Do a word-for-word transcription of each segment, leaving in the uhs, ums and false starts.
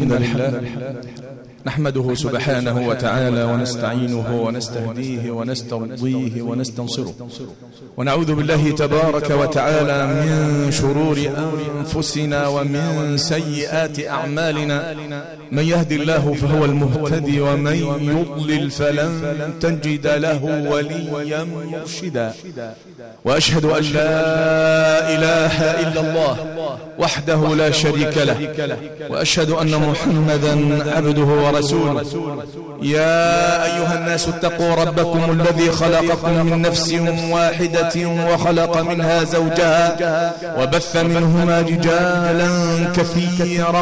الحمد لله نحمده سبحانه وتعالى ونستعينه ونستهديه ونسترضيه ونستنصره، ونعوذ بالله تبارك وتعالى من شرور أنفسنا ومن سيئات أعمالنا. من يهدي الله فهو المهتدي، ومن يضلل فلن تجد له وليا مرشدا. وأشهد أن لا إله إلا الله وحده لا شريك له، وأشهد أن محمدا عبده ورسوله. يا أيها الناس اتقوا ربكم الذي خلقكم من نفس واحدة وخلق منها زوجها وبث منهما رجالا كثيرا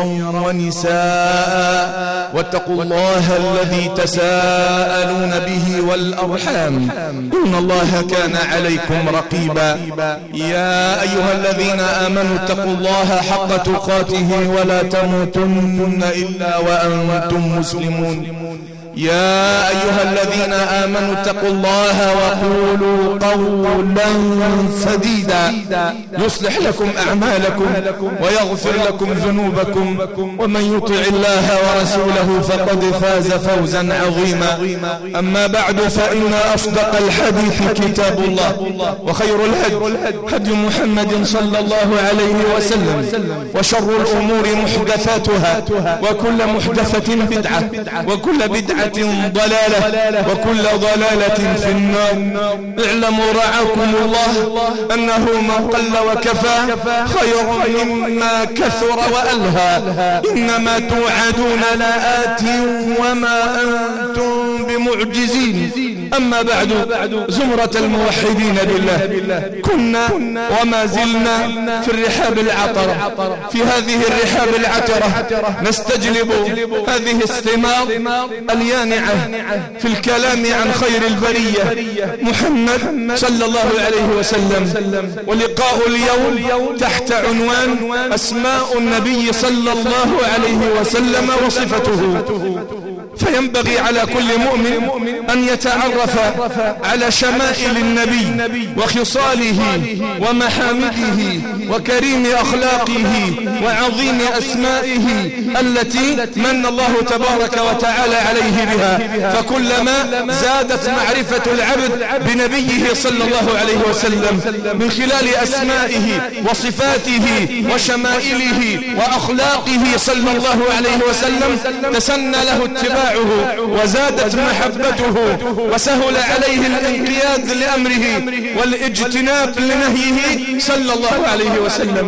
ونساء، واتقوا الله الذي تساءلون به والأرحام إن الله كان عليكم رقيبا. يا أيها الذين آمنوا اتقوا الله حق تقاته ولا تموتن إلا وأنتم مسلمون. يا أيها الذين آمنوا اتقوا الله وقولوا قولا سديدا يصلح لكم أعمالكم ويغفر لكم ذنوبكم، ومن يطع الله ورسوله فقد فاز فوزا عظيما. أما بعد، فإن أصدق الحديث كتاب الله، وخير الهدي هدي محمد صلى الله عليه وسلم، وشر الأمور محدثاتها، وكل محدثة بدعة، وكل بدعة ضلالة، وكل ضلالة في النار. اعلموا رعاكم الله أنه من قل وكفى خير مما كثر وألهى. إنما توعدون لآت وما أنتم بمعجزين. أما بعد، زمرة الموحدين بالله، كنا وما زلنا في الرحاب العطرة. في هذه الرحاب العطرة نستجلب هذه الثمار اليانعة في الكلام عن خير البرية محمد صلى الله عليه وسلم. ولقاء اليوم تحت عنوان أسماء النبي صلى الله عليه وسلم وصفته. فينبغي على كل مؤمن أن يتعرف على شمائل النبي وخصاله ومحامده وكريم أخلاقه وعظيم أسمائه التي من الله تبارك وتعالى عليه بها. فكلما زادت معرفة العبد بنبيه صلى الله عليه وسلم من خلال أسمائه وصفاته وشمائله وأخلاقه صلى الله عليه وسلم تسنى له اتباعه، وزادت محبته، وسهل عليه الانقياد لأمره والاجتناب لنهيه صلى الله عليه وسلم.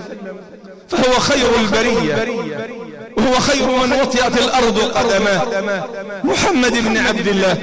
فهو خير البرية، وهو خير من وطئت الأرض قدماه، محمد بن عبد الله.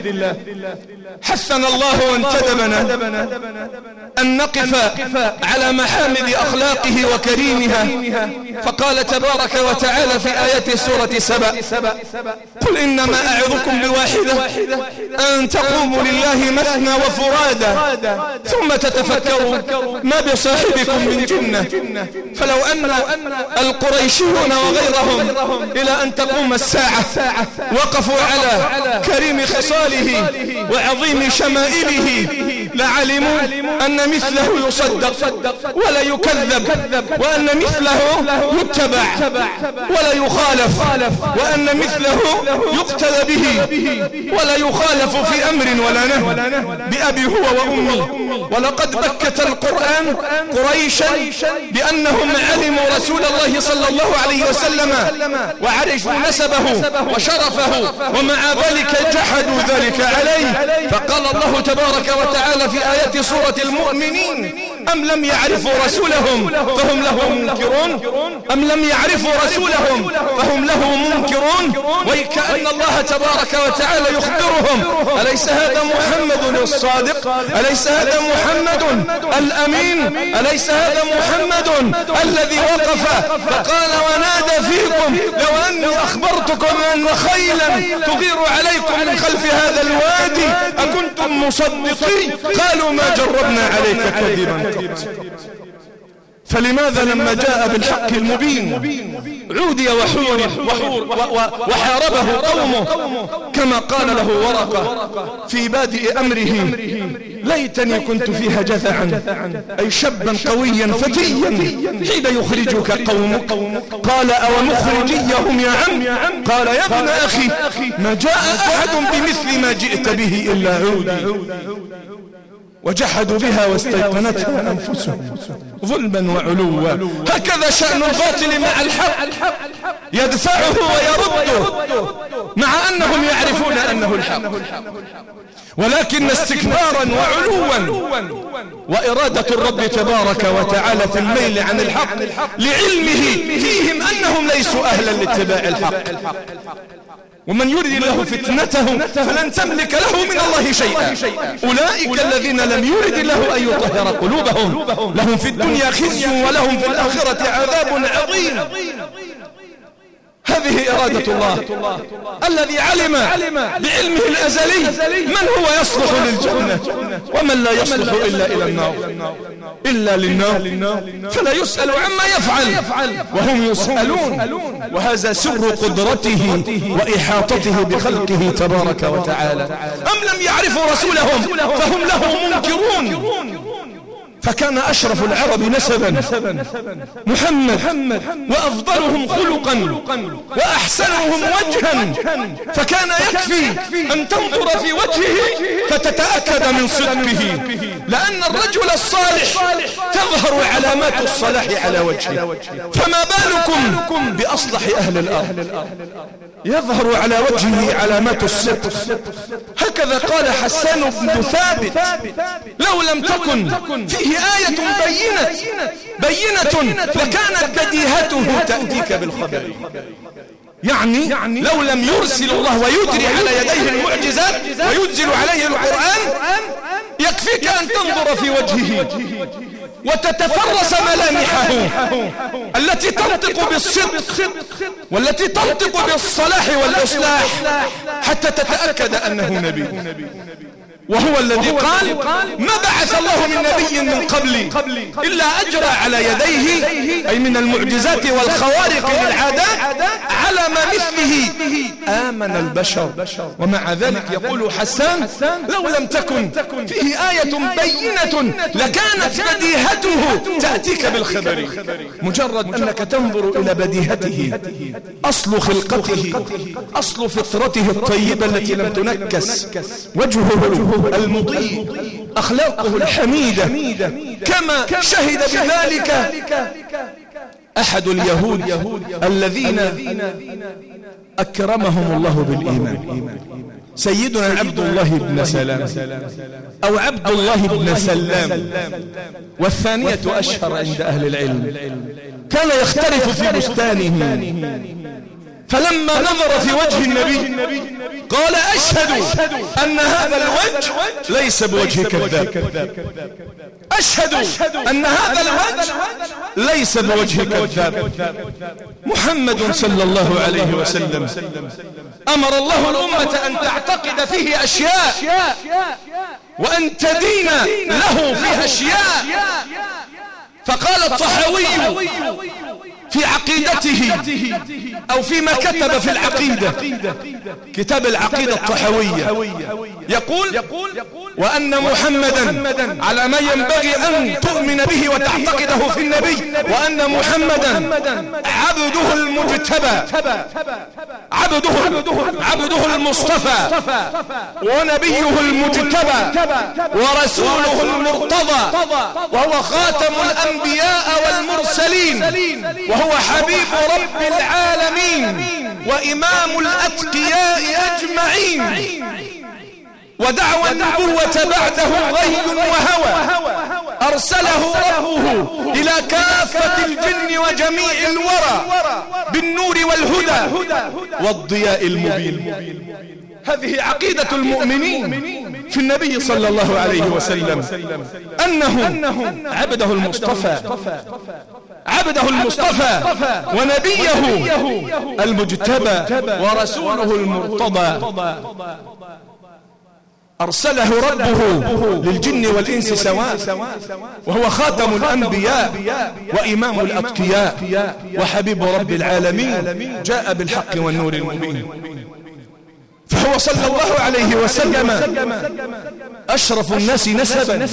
حثنا الله وانتدبنا أن نقف على محامد أخلاقه وكريمها. فقال تبارك وتعالى في آية سورة سبأ: قل إنما أعظكم بواحدة أن تقوموا لله مثنى وفرادا ثم تتفكروا ما بصاحبكم من جنة. فلو أن القريشيون وغيرهم إلى أن تقوم الساعة وقفوا على كريم خصاله وعظيم شمائله لعلموا أن مثله يصدق ولا يكذب، وأن مثله يتبع ولا يخالف، وأن مثله يقتدى به ولا يخالف في أمر ولا نهي. بأبي هو وأمي. ولقد بكت القرآن قريشا بأنهم علموا رسول الله صلى الله عليه وسلم وعرفوا نسبه وشرفه، ومع ذلك جحدوا ذلك عليه. فقال الله تبارك وتعالى في آية سورة المؤمنين: أم لم يعرفوا رسولهم فهم له منكرون. أم لم يعرفوا رسولهم فهم له منكرون. وكأن الله تبارك وتعالى يخبرهم: أليس هذا محمد الصادق؟ أليس هذا محمد الأمين؟ أليس هذا محمد الذي وقف فقال: ونادى فيكم لو أني أخبرتكم أن خيلا تغير عليكم من خلف هذا الوادي أكنتم مصدقين؟ قالوا ما جربنا عليك كذبا. فلماذا لما جاء بالحق المبين عودي وحور وحاربه قومه كما قال له ورقة في بادئ أمره: ليتني كنت فيها جذعا، أي شابا قويا فتيا حين يخرجك قومك. قال أو مخرجيهم يا عم؟ قال يا ابن أخي ما جاء أحد بمثل ما جئت به إلا عودي. وجحدوا بها واستيقنتها أنفسهم ظلما وعلوا. هكذا شأن الباطل مع الحق، يدفعه ويرده مع أنهم يعرفون أنه الحق، ولكن استكبارا وعلوا وإرادة الرب تبارك وتعالى في الميل عن الحق لعلمه فيهم أنهم ليسوا أهلا لاتباع الحق. ومن يريد الله فتنته فلن تملك له من الله شيئا. أولئك الذين لم يرد الله أن يطهر قلوبهم لهم في الدنيا خزي ولهم في الآخرة عذاب عظيم. هذه إرادة الله الذي علم بعلمه الأزلي من هو يصلح للجنة ومن لا يصلح إلا إلى النار إلا للنار، فلا يسأل عما يفعل وهم يسألون. وهذا سر قدرته وإحاطته بخلقه تبارك وتعالى. أم لم يعرفوا رسولهم فهم له منكرون. فكان أشرف العرب نسبا محمد، وأفضلهم خلقا وأحسنهم وجها، فكان يكفي أن تنظر في وجهه فتتأكد من صدقه، لأن الرجل الصالح تظهر علامات الصلاح على وجهه. فما بالكم بأصلح أهل الأرض يظهر على وجهه علامات الصدق. هكذا قال حسان بن ثابت لو لم تكن فيه آية بينة بينة لكانت بديهته تأتيك بالخبر. يعني لو لم يرسل الله ويجري على يديه المعجزات وينزل عليه القرآن يكفيك أن تنظر في وجهه وتتفرس ملامحه التي تنطق بالصدق والتي تنطق بالصلاح والإصلاح حتى تتأكد أنه نبي. وهو الذي قال ما بعث الله من نبي من قبلي إلا أجرى على يديه، أي من المعجزات والخوارق للعادات على ما مثله آمن البشر. ومع ذلك يقول حسان لو لم تكن فيه آية بينة لكانت بديهته تأتيك بالخبر. مجرد أنك تنظر إلى بديهته، أصل خلقته، أصل فطرته الطيبة التي لم تنكس، وجهه المضيء، أخلاقه الحميدة، كما شهد بذلك أحد اليهود الذين أكرمهم الله بالإيمان، سيدنا عبد الله بن سلام أو عبد الله بن سلام، والثانية أشهر عند أهل العلم. كان يختلف في بستانه، فلما نظر في وجه النبي قال أشهد أن هذا الوجه ليس بوجه كذاب، أشهد أن هذا الوجه ليس بوجه كذاب. محمد صلى الله عليه وسلم أمر الله الأمة أن تعتقد فيه أشياء وأن تدين له في أشياء. فقال الطحاوي في عقيدته أو فيما كتب في العقيدة، كتاب العقيدة الطحاوية، يقول وأن محمدا على ما ينبغي أن تؤمن به وتعتقده في النبي، وأن محمدا عبده المجتبى، عبده, عبده المصطفى، ونبيه المجتبى، ورسوله المرتضى، وهو خاتم الأنبياء والمرسلين، وهو حبيب رب العالمين وإمام الأتقياء أجمعين، ودعوى النبوة بعده غي وهوى، أرسله ربه إلى كافة الجن وجميع الورى بالنور والهدى والضياء المبين. هذه عقيدة المؤمنين في النبي صلى الله عليه وسلم، أنه عبده المصطفى، عبده المصطفى ونبيه المجتبى ورسوله المرتضى، أرسله ربه للجن والإنس سواء، وهو خاتم الأنبياء وإمام الأتقياء وحبيب رب العالمين، جاء بالحق والنور المبين. فهو صلى الله عليه وسلم أشرف الناس نسبا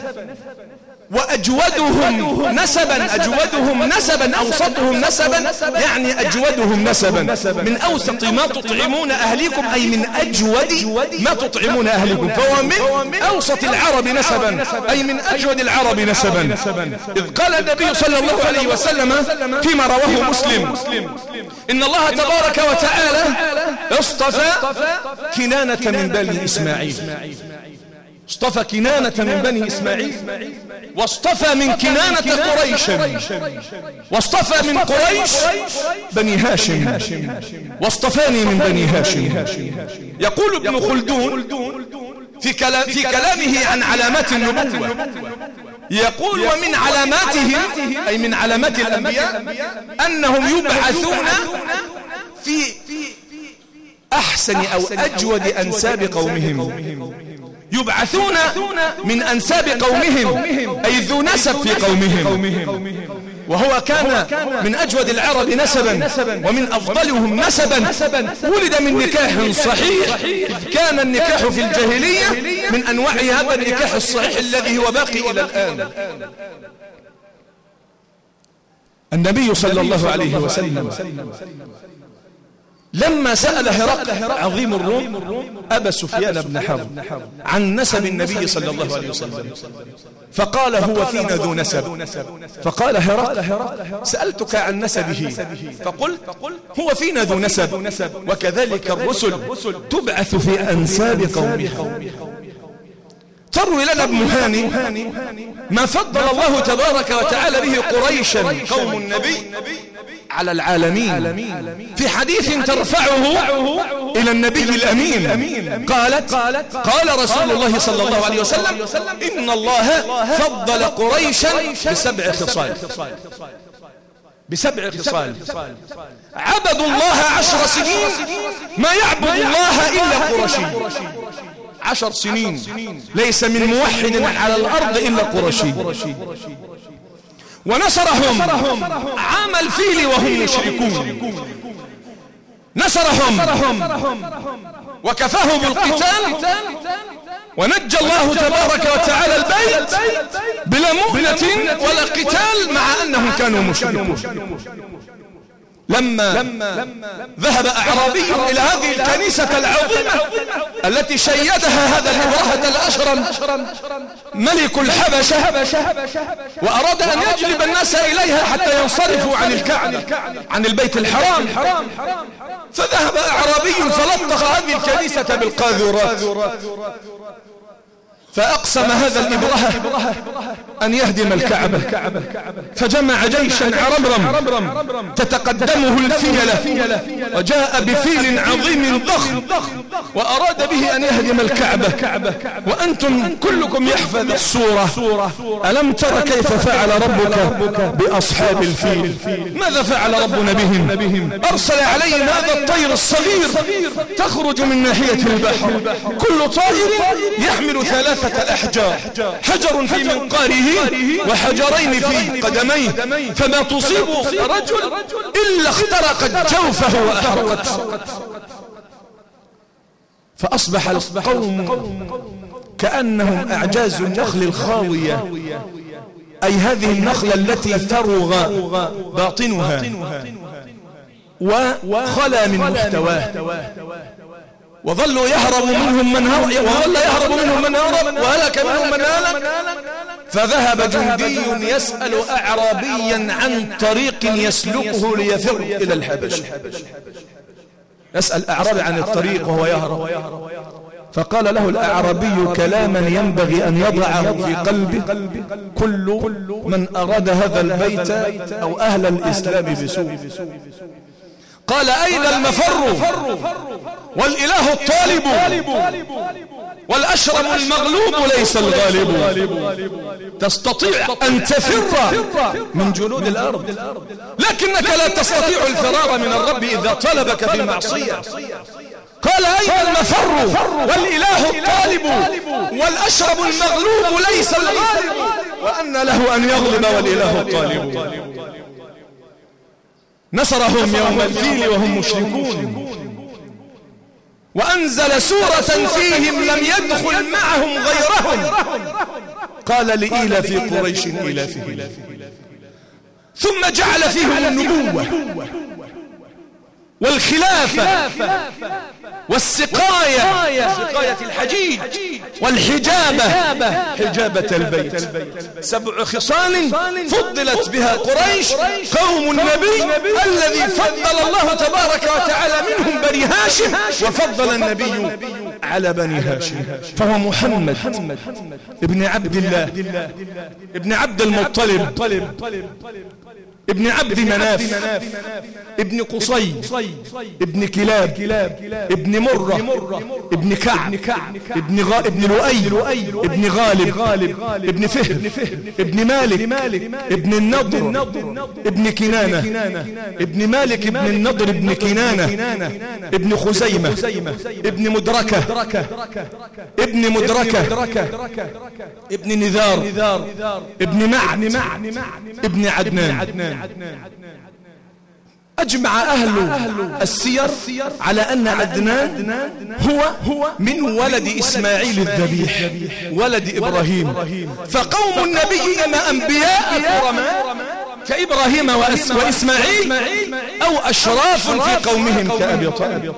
وأجودهم نسبا، أجودهم نسبا أوسطهم نسبا، يعني أجودهم نسبا. من أوسط ما تطعمون أهليكم أي من أجود ما تطعمون أهليكم، فهو من أوسط العرب نسبا أي من أجود العرب نسبا. إذ قال النبي صلى الله عليه وسلم فيما رواه مسلم إن الله تبارك وتعالى اصطفى كنانة من بني إسماعيل، اصطفى كنانة من بني إسماعيل، واصطفى من كنانة قريش، واصطفى من قريش بني هاشم، واصطفاني من بني هاشم. يقول ابن خلدون في, كلام في كلامه عن علامات النبوة، يقول ومن علاماتهم أي من علامات الأنبياء أنهم يبعثون في أحسن أو أجود أنساب قومهم، يبعثون من أنساب قومهم أي ذو نسب في قومهم، وهو كان من أجود العرب نسبا ومن أفضلهم نسبا، ولد من نكاح صحيح، كان النكاح في الجاهلية من أنواع هذا النكاح الصحيح الذي هو باقي إلى الآن. النبي صلى الله عليه وسلم لما سأل هرقل عظيم الروم أبا سفيان بن حرب عن نسب النبي صلى الله عليه وسلم، فقال هو فينا ذو نسب. فقال هرقل سألتك عن نسبه فقلت هو فينا ذو نسب، وكذلك الرسل تبعث في أنساب قومها. تروي لنا ابن هاني ما فضل الله تبارك وتعالى به قريشا قوم النبي على العالمين في حديث ترفعه إلى النبي الأمين. قالت قال رسول الله صلى الله عليه وسلم إن الله فضل قريشا بسبع خصال، بسبع خصال. عبدوا الله عشر سنين ما يعبد الله إلا قرشي، عشر سنين ليس من موحد على الأرض إلا قرشي. ونصرهم عام الفيل وهم مشركون، نصرهم وكفاهم بالقتال، ونجى الله تبارك وتعالى البيت بلا مؤنة ولا قتال مع أنهم كانوا مشركون. لما ذهب أعرابي إلى هذه الكنيسة العظيمة التي شيدها هذا الإبرهة الأشرم ملك الحبشة، وأراد أن يجلب الناس إليها حتى ينصرفوا عن الكعبة عن البيت الحرام، فذهب أعرابي فلطخ هذه الكنيسة بالقاذورات، فأقسم هذا الإبرهة أن يهدم الكعبة، فجمع جيشا عرمرم تتقدمه الفيلة، وجاء بفيل عظيم ضخم وأراد به أن يهدم الكعبة. وأنتم كلكم يحفظ السورة ألم تر كيف فعل ربك بأصحاب الفيل؟ ماذا فعل ربنا بهم؟ أرسل عليهم هذا الطير الصغير تخرج من ناحية البحر، كل طائر يحمل ثلاثة الأحجار، حجر في منقاره وحجرين في قدميه، فما تصيب رجل إلا اخترقت جوفه وأحرقت. فأصبح القوم كأنهم أعجاز النخل الخاوية، أي هذه النخلة التي ثرغ باطنها وخلى من محتواه، وظلوا يهرب منهم من هرب وظل يهرب منهم من هرب وهلك منهم من هلك. فذهب جندي يسأل أعرابيا عن طريق يسلكه ليفر إلى الحبش، يسأل أعرابي عن الطريق وهو يهرب، فقال له الأعرابي كلاما ينبغي أن يضعه في قلبه كل من أراد هذا البيت أو أهل الإسلام بسوء. قال أين المفر والإله الطالب والأشرم المغلوب ليس الغالب؟ تستطيع أن تفر من جنود الأرض، لكنك لا تستطيع الفرار من الرب إذا طلبك في معصية. قال أين المفر والإله الطالب والأشرم المغلوب ليس الغالب؟ وأن له أن يغلب والإله الطالب. نصرهم يوم الفيل وهم مشركون، وأنزل سورة فيهم لم يدخل معهم غيرهم، قال لإيلاف قريش إيلافهم، ثم جعل فيهم النبوة والخلافة والسقاية، سقاية الحجيج، والحجابة، حجابة البيت. سبع خصال فضلت بها قريش قوم النبي الذي فضل الله تبارك وتعالى منهم بني هاشم، وفضل النبي على بني هاشم، فهو محمد ابن عبد الله ابن عبد المطلب ابن عبد مناف ابن قصي ابن كلاب ابن مرة ابن كعب ابن غا ابن لؤي ابن غالب ابن فهر ابن مالك ابن النضر ابن كنانة ابن مالك ابن النضر ابن كنانة ابن خزيمة ابن مدركة ابن مدركة ابن نذار ابن معد ابن عدنان. أجمع أهل السير على أن عدنان هو من ولد إسماعيل الذبيح ولد إبراهيم، فقوم النبي إما أنبياء كرماء كإبراهيم وإسماعيل أو أشراف في قومهم كأبي طالب،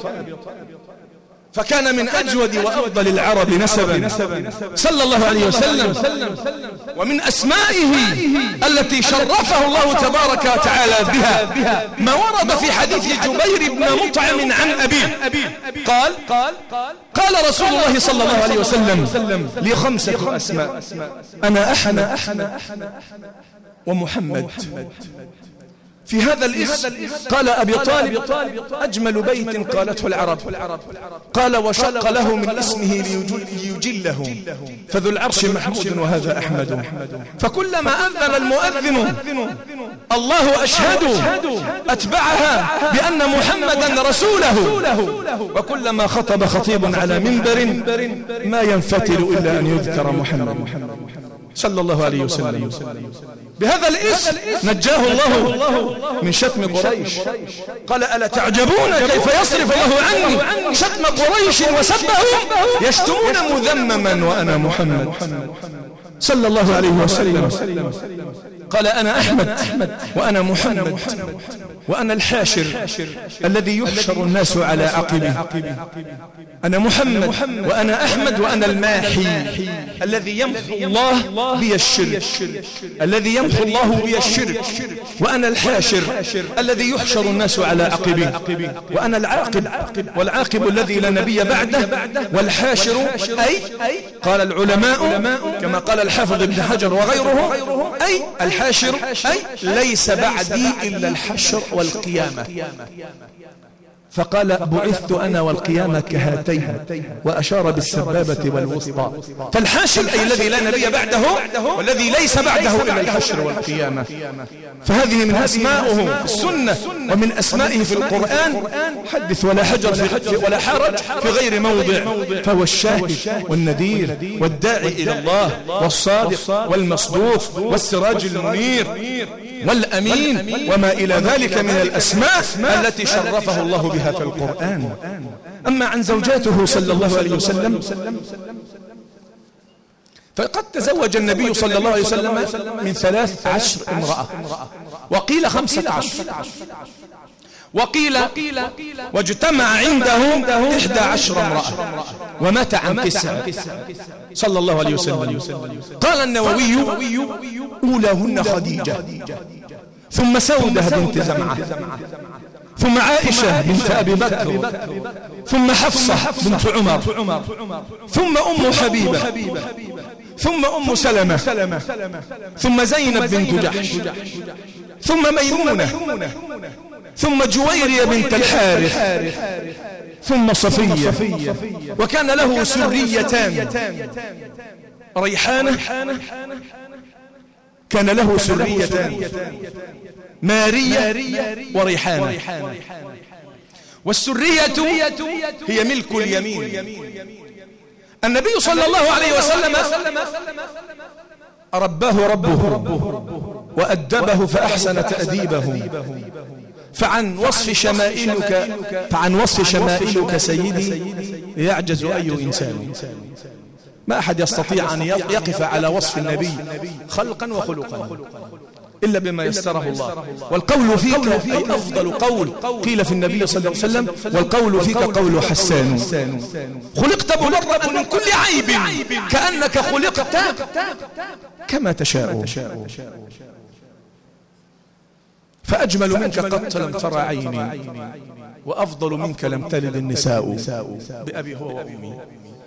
فكان من أجود وأفضل العرب نسبا صلى الله عليه وسلم. ومن أسمائه التي شرفه الله تبارك وتعالى بها ما ورد في حديث جبير بن مطعم عن أبيه قال قال رسول الله صلى الله عليه وسلم لي خمسة أسماء: أنا أحمد ومحمد. في هذا الاسم قال أبي طالب أجمل بيت قالته العرب، قال وشق له من اسمه ليجله، فذو العرش محمود وهذا أحمد. فكلما أذن المؤذن الله أشهد أتبعها بأن محمدا رسوله، وكلما خطب خطيب على منبر ما ينفتل إلا أن يذكر محمد صلى الله عليه وسلم. بهذا الاسم نجاه الله من شتم قريش. قال ألا تعجبون كيف يصرف الله عني شتم قريش وسبهم، يشتمون مذمما وأنا محمد صلى الله عليه وسلم. قال أنا أحمد وأنا محمد وأنا الحاشر الذي يحشر الناس على عقبي. أنا محمد وأنا أحمد وأنا الماحي الذي يمحو الله بي الشرك الذي يمحو الله بي الشرك وأنا الحاشر الذي يحشر الناس على عقبي. وأنا العاقب والعاقب الذي لا نبي بعده، والحاشر أي قال العلماء كما قال الحافظ ابن حجر وغيره أي الحاشر أي ليس بعدي إلا الحشر والقيامة. فقال بعثت أنا والقيامة كهاتين، وأشار بالسبابة والوسطى. فالحاشر أي الذي لا نبي بعده والذي ليس بعده إلا الحشر والقيامة. فهذه من أسمائه في السنة ومن أسمائه في القرآن حدث ولا حجر في ولا حرج في غير موضع. فهو الشاهد والنذير والداعي إلى الله والصادق والمصدوق والسراج المنير والأمين وما إلى ذلك من الأسماء التي شرفه الله بها في القرآن. أما عن زوجاته صلى الله عليه وسلم فقد تزوج النبي صلى الله عليه وسلم من ثلاث عشر امرأة، وقيل خمسة عشر، وقيل واجتمع عنده إحدى عشر امرأة ومات عن تسع صلى الله عليه وسلم. قال النووي أولاهن خديجة، ثم سودة بنت زمعة، ثم عائشة بنت أبي بكر، ثم حفصة بنت عمر، ثم أم حبيبة، ثم أم سلمة، ثم زينب بنت جحش، ثم ميمونة، ثم جويرية بنت الحارث، ثم صفية. وكان له سريتان، ريحانة كان له سريتان، مارية وريحانة. والسرية هي ملك اليمين. النبي صلى الله عليه وسلم رباه ربه وأدبه فأحسن تأديبه، فعن وصف شمائلك فعن وصف شمائلك سيدي يعجز أي إنسان. ما أحد يستطيع أن يقف على وصف النبي خلقا وخلقا إلا بما يسره الله. والقول فيك أي أفضل قول قيل في النبي صلى الله عليه وسلم: والقول فيك قول حسان. خلقت مبرأ من كل عيب كأنك خلقت كما تشاء. فأجمل منك قط لم ترى عيني، وأفضل منك لم تلد النساء، بأبي هو وأمي.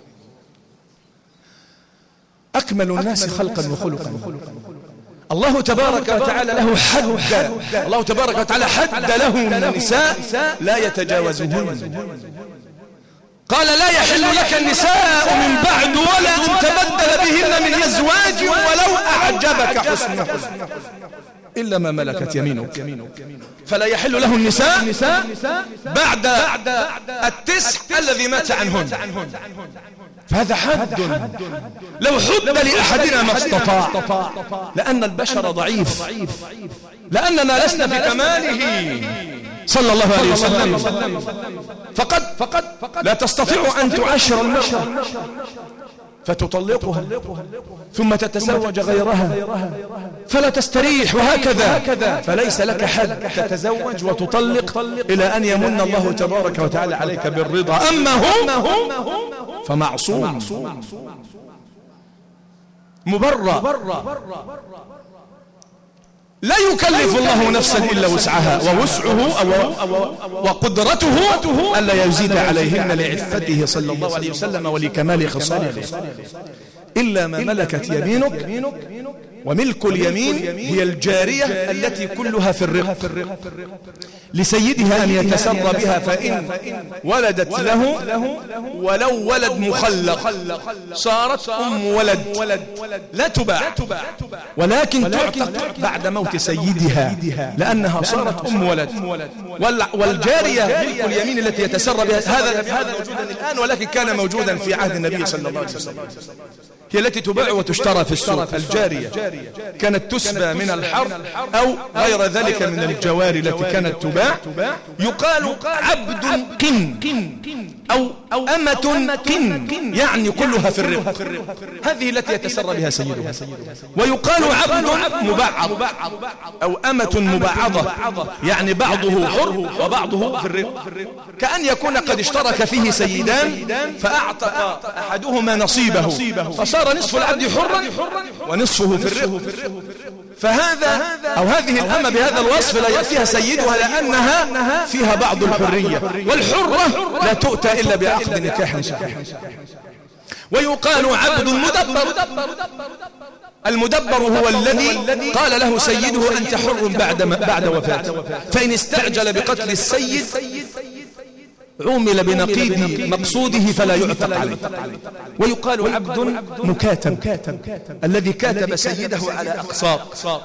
أكمل الناس خلقا وخلقا. الله تبارك وتعالى له حد، الله تبارك وتعالى حد له من النساء لا يتجاوزهن. قال: لا يحل لك النساء من بعد ولا أن تبدل بهن من أزواج ولو أعجبك حسنهن إلا ما ملكت يمينك. فلا يحل له النساء بعد التسع الذي مات عنهن. فهذا حد لو حد لأحدنا ما استطاع، لأن البشر ضعيف، لأننا لسنا في كماله صلى الله عليه وسلم. فقد فقد لا تستطيع أن تعاشر المرأة فتطلقها ثم تتزوج غيرها فلا تستريح، وهكذا. فليس لك حد، تتزوج وتطلق إلى أن يمن الله تبارك وتعالى عليك بالرضا. أما هو فمعصوم مبرأ، لا يكلف الله نفسا إلا وسعها، ووسعه وقدرته ألا يزيد عليهن لعفته صلى الله عليه وسلم ولكمال خصاله إلا ما ملكت يمينك. وملك اليمين هي الجارية التي كلها في الرق لسيدها أن يتسر بها، فإن ولدت له ولو ولد مخلق صارت أم ولد لا تباع، ولكن تعتق بعد موت سيدها لأنها صارت أم ولد. والجارية ملك اليمين التي يتسر بها هذا هذا موجودا الآن، ولكن كان موجودا في عهد النبي صلى الله عليه وسلم. هي التي تباع وتشترى في السوق. الجارية كانت تسبى من الحرث أو غير ذلك من الجواري التي كانت تباع. يقال عبد قن أو أمة قن، يعني كلها في الرق، هذه التي يتسرى بها سيدها. ويقال عبد مبعض أو أمة مبعضة، يعني بعضه حر وبعضه في الرق، كأن يكون قد اشترك فيه سيدان فأعتق أحدهما نصيبه فصار نصف العبد حرا ونصفه في الرق. فهذا أو هذه الأمة بهذا الوصف لا يأتيها سيدها لأنها فيها بعض الحرية، والحرة لا تؤتى إلا بعقد نكاح صحيح. ويقال عبد مدبر، المدبر هو الذي قال له سيده أنت حر بعد بعد وفاته، فإن استعجل بقتل السيد عومل بنقيض مقصوده فلا يعتق عليه. ويقال عبد مكاتب، الذي كاتب سيده على أقساط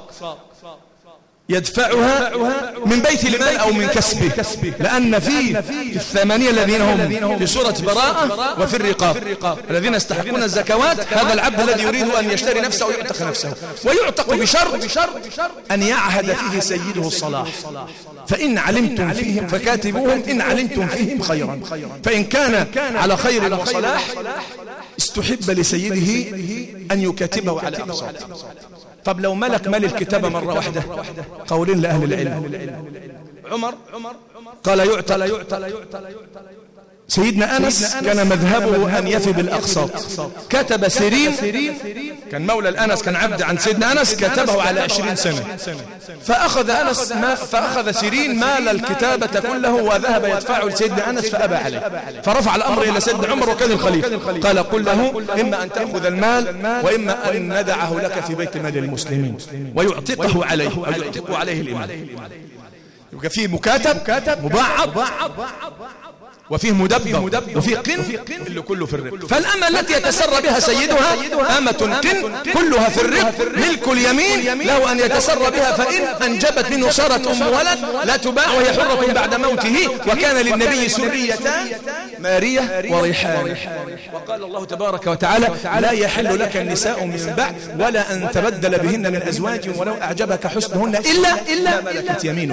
يدفعها من بيت المال أو من كسبه، لأن في الثمانية الذين هم في سورة براءة وفي الرقاب الذين يستحقون الزكوات، هذا العبد الذي يريد أن يشتري نفسه ويعتق نفسه، ويعتق بشرط أن يعهد فيه سيده الصلاح. فإن علمتم فيهم فكاتبوهم إن علمتم فيهم خيرا، فإن كان على خير وصلاح استحب لسيده أن يكاتبه على أقساط. طب لو ملك مال الكتابة مرة واحدة، قولين لأهل العلم. عمر قال يعتق، سيدنا أنس كان مذهبه أن يفي بالأقساط، كتب سيرين كان مولى الأنس، كان عبد عن سيدنا أنس، كتبه على عشرين سنة، فأخذ أنس ما فأخذ سيرين مال الكتابة كله وذهب يدفعه لسيدنا أنس فأبى عليه، فرفع الأمر إلى سيدنا عمر وكان الخليفة، قال قل له إما أن تأخذ المال وإما أن ندعه لك في بيت مال المسلمين ويعتقه عليه أو يعتق عليه الإمام. يبقى فيه مكاتب مبعض وفيه مدبر وفيه قن اللي كله في الرق. فالأمة التي يتسرى بها سيدها أمة قن كلها في الرق، ملك اليمين له أن يتسرى بها، فإن أنجبت منه صارت أم ولد لا تباع وهي حرة بعد موته. وكان للنبي سريتان مارية وريحان. وقال الله تبارك وتعالى لا يحل لك النساء من بعد ولا أن تبدل بهن من أزواج ولو أعجبك حسنهن إلا إلا ملكت يمينك.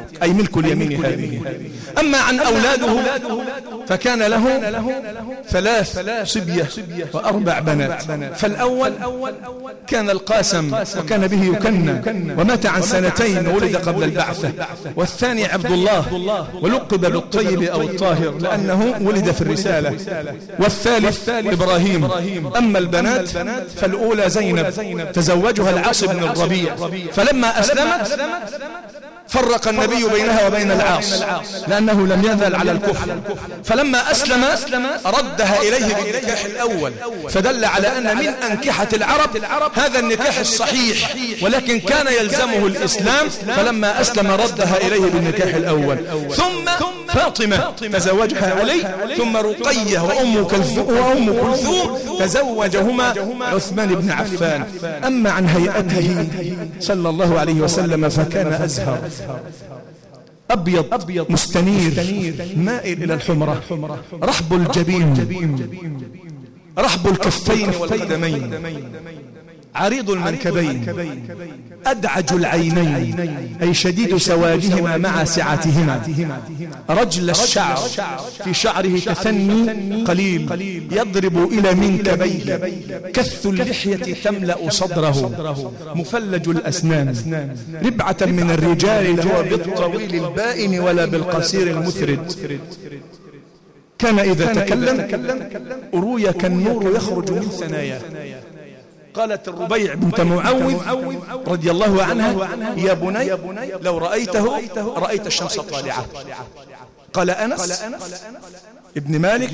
أي ملك اليمين هذه. أما عن أولاده فكان له ثلاث صبية وأربع بنات. فالأول كان القاسم وكان به يكنى ومات عن سنتين وولد قبل البعثة. والثاني عبد الله ولقب بالطيب أو الطاهر لأنه ولد في الرسالة. والثالث إبراهيم. أما البنات فالأولى زينب تزوجها العاص بن الربيع، فلما أسلمت فرق النبي بينها وبين العاص لأنه لم يزل على الكفر. فلما أسلم ردها إليه بالنكاح الأول، فدل على أن من أنكحة العرب هذا النكاح الصحيح، ولكن كان يلزمه الإسلام. فلما أسلم ردها إليه بالنكاح الأول. ثم فاطمة تزوجها علي، ثم رقية وأم كلثوم تزوجهما عثمان بن عفان. أما عن هيئته صلى الله عليه وسلم فكان أزهر أبيض مستنير مائل إلى الحمرة، رحب الجبين، رحب الكفين والقدمين، عريض المنكبين، أدعج العينين أي شديد سوادهما مع سعتهما، رجل الشعر في شعره تثني قليل يضرب إلى منكبيه، كث اللحية تملأ صدره، مفلج الأسنان، ربعة من الرجال لا هو بالطويل البائن ولا بالقصير المثرد. كان إذا تكلم أروي كالنور يخرج من ثناياه. قالت الربيع بنت معوذ رضي الله عنها: يا بني لو رأيته رأيت الشمس طالعة. قال أنس ابن مالك: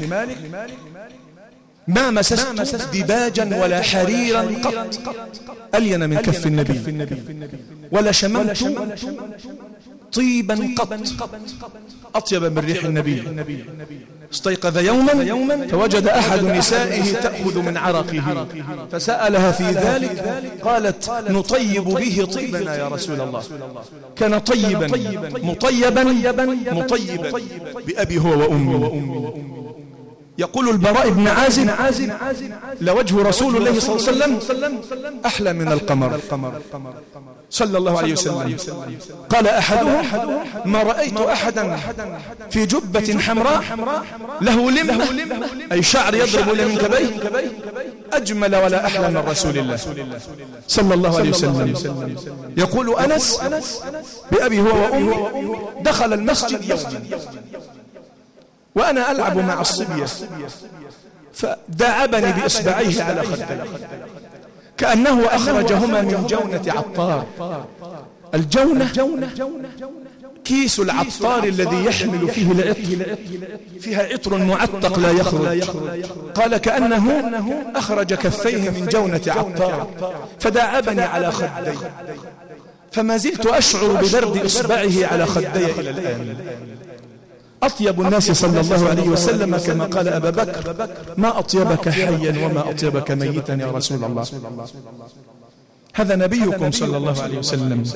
ما مسست دباجا ولا حريرا قط ألين من كف النبي، ولا شممت طيبا قط أطيب من ريح النبي. استيقظ يوما فوجد أحد نسائه تأخذ من عرقه، فسألها في ذلك، قالت: نطيب به طيبنا يا رسول الله. كان طيبا مطيبا مطيبا بأبي هو وأمي. يقول البراء بن عازب: لوجه رسول الله صلى الله عليه وسلم أحلى من القمر صلى الله عليه وسلم. قال أحدهم: ما رأيت أحدا في جبة حمراء له لمة أي شعر يضرب إلى منكبيه أجمل ولا أحلى من رسول الله صلى الله عليه وسلم. يقول أنس: بأبي هو وأمي دخل المسجد يوما وأنا ألعب مع الصبية، فداعبني بإصبعيه على خدي كأنه أخرجهما من جونة عطار. الجونة كيس العطار الذي يحمل فيه العطر، فيها عطر معتق لا يخرج. قال كأنه أخرج كفيه من جونة عطار فداعبني على خدي، فما زلت أشعر ببرد إصبعه على خدي إلى الآن. أطيب الناس صلى الله عليه وسلم كما قال أبا بكر: ما أطيبك حيا وما أطيبك ميتا يا رسول الله. هذا نبيكم صلى الله عليه وسلم،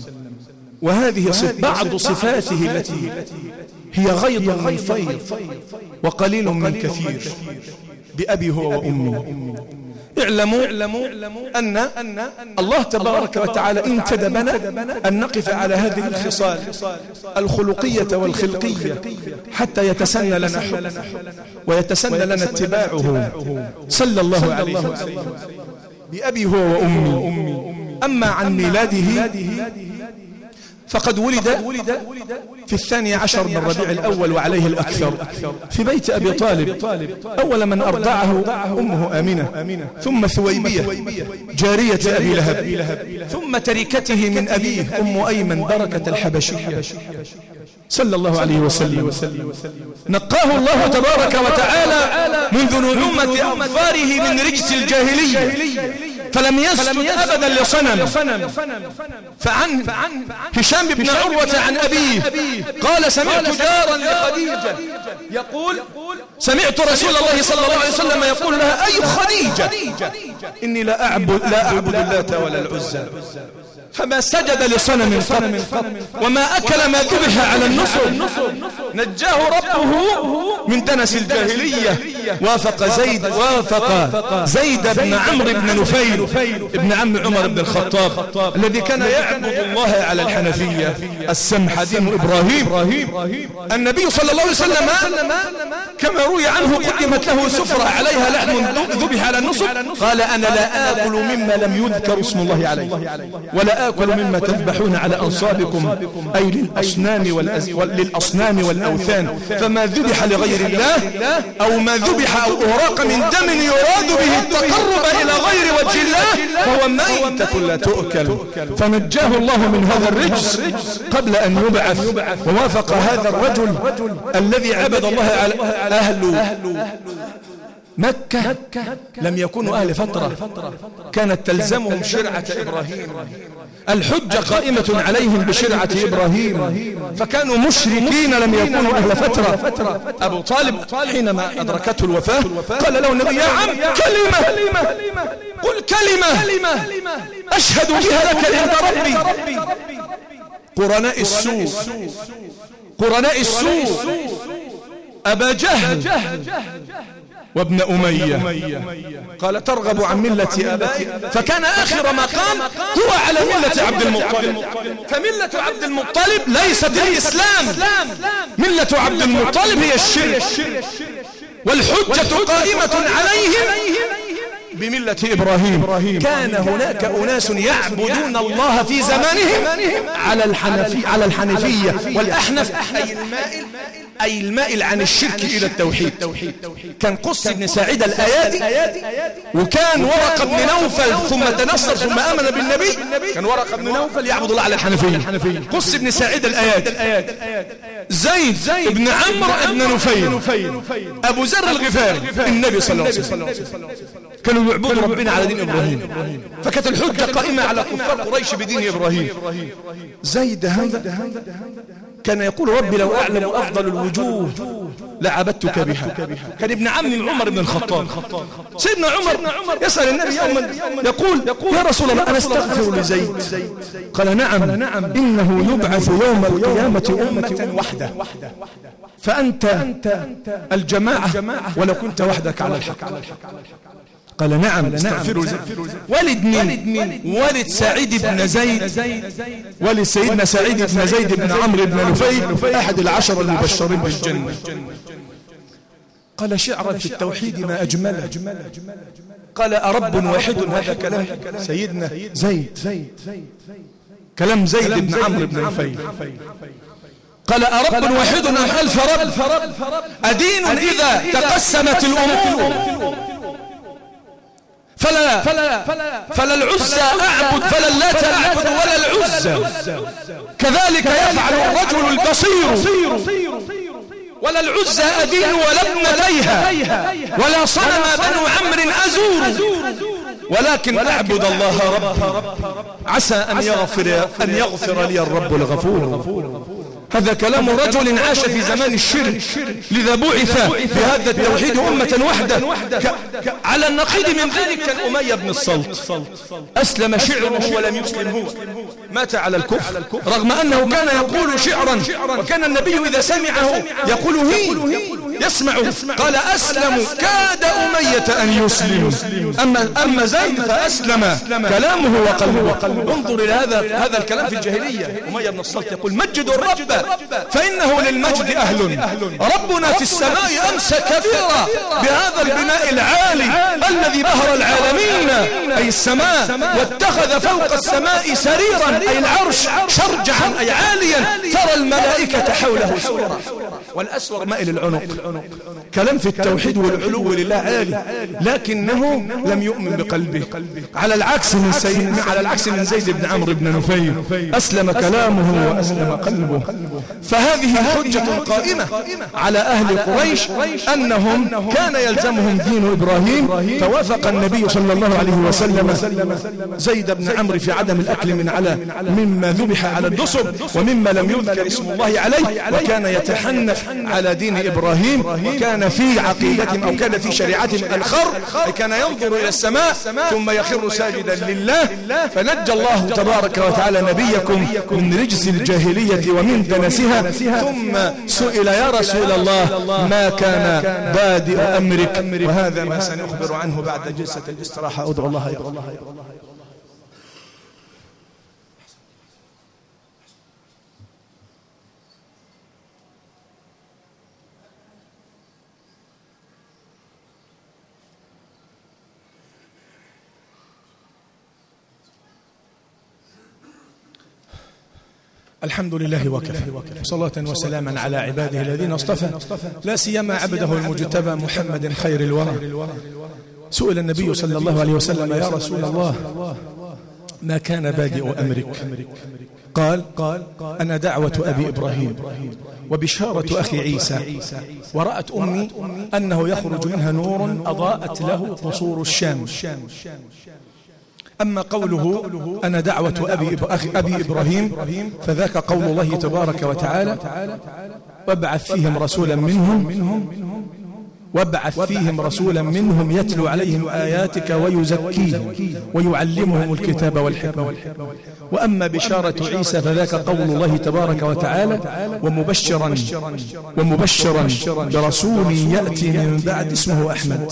وهذه بعض صفاته التي هي غيض من فيض وقليل من كثير. بأبي هو وأمي. اعلموا أن الله تبارك وتعالى انتدبنا أن نقف على هذه الخصال الخلقية والخلقية حتى يتسنى لنا حب ويتسنى لنا اتباعه صلى الله عليه وسلم. بأبي هو وأمي. أما عن ميلاده فقد ولد في الثاني عشر من ربيع الأول وعليه الأكثر في بيت أبي طالب. أول من أرضعه أمه آمنة، ثم ثويبية جارية أبي لهب، ثم تركته من أبيه أم أيمن بركة الحبشية صلى الله عليه وسلم. نقاه الله تبارك وتعالى منذ نعومة أظفاره من رجس الجاهلية، فلم يسجد أبدا لصنم. فعن هشام بن عروة عن أبيه قال: سمعت جارا لخديجة يقول: سمعت رسول الله صلى الله عليه وسلم يقول لها: أي خديجة، إني لا أعبد لا أعبد اللات ولا العزى. فما سجد لصنم قط وما أكل ما ذبح على النصب. نجاه ربه من دنس الجاهلية وافق زيد وافق زيد بن عمرو بن نفيل ابن عم عمر بن الخطاب الذي كان يعبد الله على الحنفية السمحة دين إبراهيم. النبي صلى الله عليه وسلم كما روي عنه قدمت له سفرة عليها لحم ذبح على النصب قال أنا لا آكل مما لم يذكر اسم الله عليه ولا آكل مما تذبحون على أنصابكم أي للأصنام, والأز... للأصنام والأوثان فما ذبح لغير الله أو ما ذبح أو أهراق من دم يراد به التقرب إلى غير وجه الله فهو ميتة لا تؤكل. فنجاه الله من هذا الرجس قبل أن يبعث. ووافق هذا الرجل الذي عبد الله على أهل مكة لم يكونوا أهل فترة كانت تلزمهم شرعة إبراهيم الحجة قائمة عليهم بشرعة إبراهيم فكانوا مشركين لم يكونوا أهل فترة. أبو طالب حينما أدركته الوفاة قال له النبي يا عم كلمة قل كلمة أشهد بها لك عند ربي. قرناء السوء قرناء السوء أبا جهل وابن أمية قال ترغب عن ملة أبائي فكان آخر مقام هو على ملة عبد المطلب. فملة عبد المطلب ليست الإسلام ملة عبد المطلب هي الشرك والحجة قائمة عليهم بملة إبراهيم. كان هناك أناس يعبدون الله في زمانهم على الحنفي على الحنفية والأحنف أي المائل أي المائل عن الشرك إلى التوحيد. كان قص بن سعيد الأيادي وكان ورقة بن نوفل ثم تنصر ثم آمن بالنبي. كان ورقة بن نوفل يعبد الله على الحنفية. قص بن سعيد الأيادي زيد بن عمرو بن نفيل أبو ذر الغفاري النبي صلى الله عليه وسلم كانوا يعبدوا ربنا على دين إبراهيم فكانت الحجة قائمة على كفار قريش بدين إبراهيم. زيد هذا كان يقول ربي لو أعلم أفضل الوجوه لعبدتك بها. كان ابن عم عمر بن الخطاب. سيدنا عمر يسأل النبي يوما يقول يا رسول الله أنا استغفر لزيد قال نعم إنه يبعث يوم القيامة أمة وحده فأنت الجماعة ولو كنت وحدك على الحق. قال نعم استغفروا زيد. ولد من ولد سعيد بن زيد ولد سيدنا سعيد بن زيد بن عمرو بن نفيل أحد العشر المبشرين بالجنة. قال شعرا في التوحيد ما أجمله قال أرب واحد هذا كلام سيدنا زيد كلام زيد بن عمرو بن نفيل. قال أرب واحد أم ألف رب أدين إذا تقسمت الأمور فلا فلا العزى أعبد فلا اللات أعبد ولا العزى كذلك يفعل الرجل البصير ولا العزى أدين ولا ابنتيها ولا صنم بنو عمرو أزور ولكن أعبد الله ربي عسى أن يغفر أن يغفر لي الرب الغفور. هذا كلام رجل عاش في زمان الشرك لذا بعث بهذا التوحيد أمة وحدة. على النقيض من ذلك كان أمية بن الصلت أسلم شعره ولم يسلم هو مات على الكفر رغم أنه كان يقول شعرا وكان النبي إذا سمعه يقول هي يسمع قال أسلم كاد أمية أن يسلم أما, أما زيد فأسلم كلامه وقلبه. انظر إلى هذا هذا الكلام في الجاهلية. أمية بن الصلت يقول مجد الرب فإنه للمجد أهل ربنا في السماء أمسى كبيرا بهذا البناء العالي الذي بهر العالمين أي السماء واتخذ فوق السماء سريرا أي العرش شرجعا أي عاليا ترى الملائكة حوله سورا والأسور مائل العنق. كلام في التوحيد والعلو لله عالي لكنه لم يؤمن بقلبه على العكس من سيد على العكس من زيد بن عمرو بن نفيل أسلم كلامه وأسلم قلبه. فهذه حجة قائمة على أهل قريش أنهم كان يلزمهم دين إبراهيم فوافق النبي صلى الله عليه وسلم زيد بن عمرو في عدم الأكل من على مما ذبح على النصب ومما لم يذكر اسم الله عليه وكان يتحنف على دين إبراهيم، وكان في عقيدتهم أو كان في شريعتهم الخر، كان ينظر إلى السماء ثم يخر ساجدا لله. فنجى الله تبارك وتعالى نبيكم من رجس الجاهلية ومن دنسها. ثم سئل يا رسول الله ما كان بادئ أمرك؟ وهذا ما سنخبر عنه بعد جلسة الاستراحة. أدعو الله يا الله. الحمد لله وكفى، صلاة وسلاما على عباده الذين اصطفى، لا سيما عبده المجتبى محمد خير الورى. سئل النبي صلى الله عليه وسلم يا رسول الله ما كان بادئ أمرك؟ قال أنا دعوة أبي إبراهيم وبشارة أخي عيسى، ورأت أمي أنه يخرج منها نور أضاءت له قصور الشام. أما قوله أنا دعوة أبي, أبي إبراهيم فذاك قول الله تبارك وتعالى وابعث فيهم رسولا منهم وابعث فيهم رسولا منهم يتلو عليهم آياتك ويزكيهم ويعلمهم الكتاب والحكمة. وأما بشارة عيسى فذاك قول الله تبارك وتعالى ومبشرا ومبشرا برسول يأتي من بعد اسمه أحمد.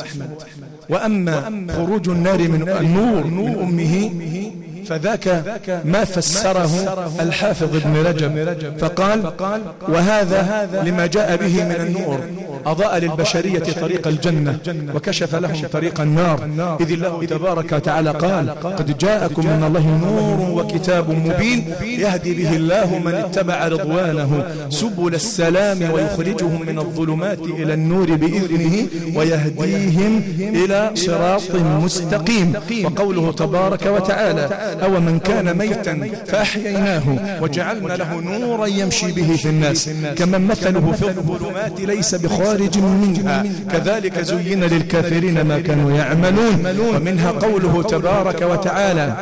وأما خروج النار من النور من أمه فذاك ما فسره الحافظ ابن رجب فقال وهذا لما جاء به من النور أضاء للبشرية طريق الجنة وكشف لهم طريق النار، إذ الله تبارك وتعالى قال قد جاءكم من الله نور وكتاب مبين يهدي به الله من اتبع رضوانه سبل السلام ويخرجهم من الظلمات إلى النور بإذنه ويهديهم إلى صراط مستقيم. وقوله تبارك وتعالى أو من كان ميتا فأحييناه وجعلنا له نورا يمشي به في الناس كمن مثله في الظلمات ليس بخارج منها كذلك زين للكافرين ما كانوا يعملون. ومنها قوله تبارك وتعالى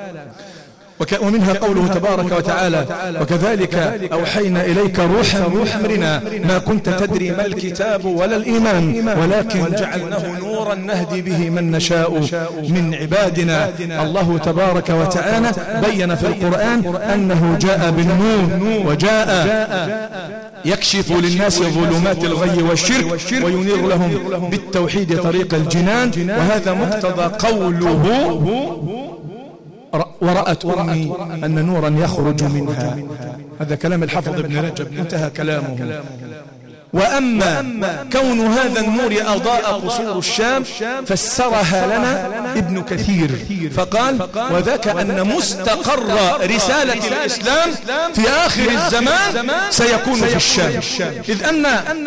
ومنها قوله تبارك وتعالى وكذلك أوحينا إليك روحا من أمرنا ما كنت تدري ما الكتاب ولا الإيمان ولكن جعلناه نورا نهدي به من نشاء من عبادنا. الله تبارك وتعالى بين في القرآن أنه جاء بالنور وجاء يكشف للناس ظلمات الغي والشرك وينير لهم بالتوحيد طريق الجنان. وهذا مقتضى قوله ورأت أمي أن نورا يخرج منها. هذا كلام الحافظ ابن رجب انتهى كلامه. وأما كون هذا النور أضاء قصور الشام فسرها لنا ابن كثير فقال وذاك أن مستقر رسالة الإسلام في آخر الزمان سيكون في الشام، إذ أن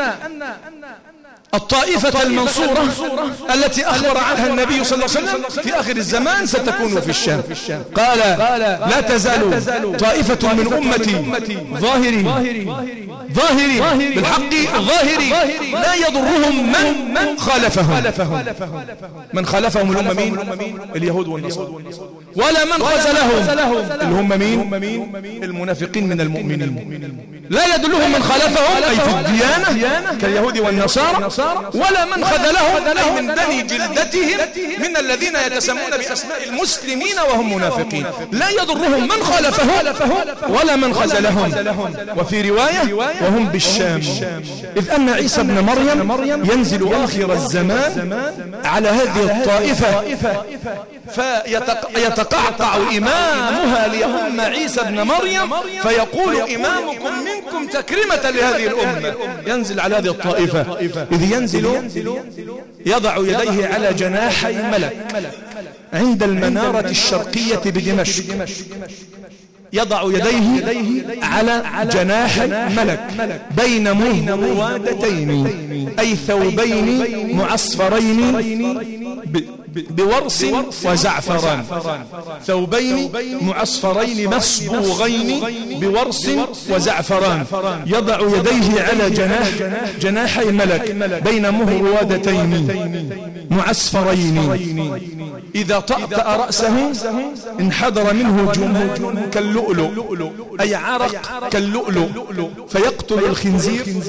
الطائفة المنصورة التي أخبر عنها النبي صلى الله عليه وسلم في آخر الزمان ستكون في الشام. قال لا تزال طائفة من أمتي ظاهري ظاهري بالحق ظاهري لا يضرهم من من خالفهم. من خالفهم الأمة مين؟ اليهود والنصارى. ولا من خذلهم اللي هم مين؟ المنافقين من المؤمنين. لا يدلهم من خالفهم أي في الديانة كاليهود والنصارى، ولا من خذلهم أي من بني جلدتهم من الذين يتسمون بأسماء المسلمين وهم منافقين. لا يضرهم من خالفهم ولا من خذلهم. وفي رواية وهم بالشام، إذ أن عيسى ابن مريم ينزل آخر الزمان على هذه الطائفة فيتقعقع إمامها ليؤم عيسى ابن مريم فيقول إمامكم منكم تكرمة لهذه الأمة. ينزل على هذه الطائفة إذ ينزل يضع يديه على جناحي ملك عند المنارة الشرقية بدمشق، يضع يديه على جناح ملك بين مهروادتين أي ثوبين معصفرين بورس وزعفران، ثوبين معصفرين مصبوغين بورس وزعفران، يضع يديه على جناح جناحي ملك بين مهروادتين معصفرين، إذا طأطأ رأسه انحدر منه جموج كاللؤلؤ أي عرق كاللؤلؤ فيقتل الخنزير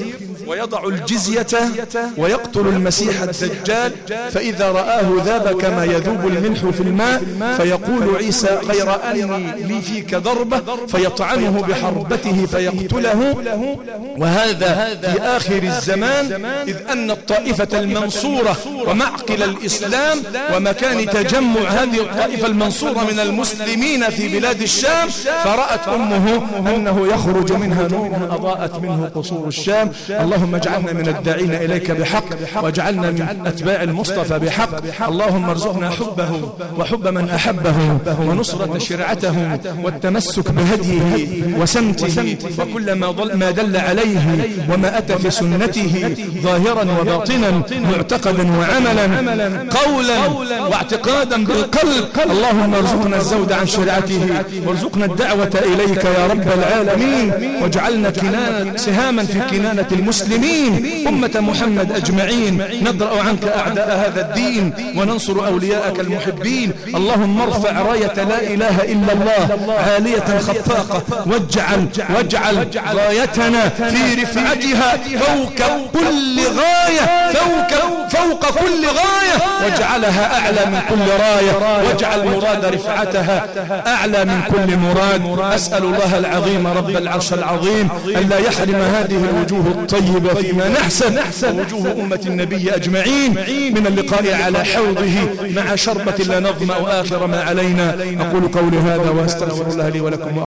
ويضع الجزية ويقتل المسيح الدجال، فإذا رآه ذاب كما يذوب الملح في الماء، فيقول عيسى غير أني لي فيك ضربة، فيطعنه بحربته فيقتله. وهذا في آخر الزمان، إذ أن الطائفة المنصورة ومعقل الإسلام ومكان تجمع هذه الطائفة المنصورة من المسلمين في بلاد الشام، فرأت أمه أنه يخرج منها نور أضاءت منه قصور الشام. اللهم اجعلنا من الداعين إليك بحق، واجعلنا من أتباع المصطفى بحق. اللهم ارزقنا حبه وحب من أحبه، ونصرة شرعته، والتمسك بهديه وسمته، وكل ما, ما دل عليه وما أتى في سنته ظاهرا وباطنا، معتقدا وعملا، قولا واعتقادا بالقلب. اللهم ارزقنا الزود عن شرعته، وارزقنا الدعوة إليك يا رب العالمين، واجعلنا كنانة سهاما في كنانة المسلمين أمة محمد أجمعين، ندرأ عنك أعداء هذا الدين وننصر أولياءك المحبين. اللهم ارفع راية لا إله إلا الله عالية خفاقة، واجعل واجعل رايتنا في رفعتها فوق كل غاية، فوق فوق كل غاية، واجعلها أعلى من كل راية، واجعل مراد رفعتها أعلى من كل مراد. أسأل الله العظيم رب العرش العظيم ألا يحرم هذه الوجوه الطيبة فيما نحسن وجوه أمة النبي أجمعين من اللقاء على حوضه مع شربة لا نظمأ آخر ما علينا. أقول قولي هذا وأستغفر الله لي ولكم.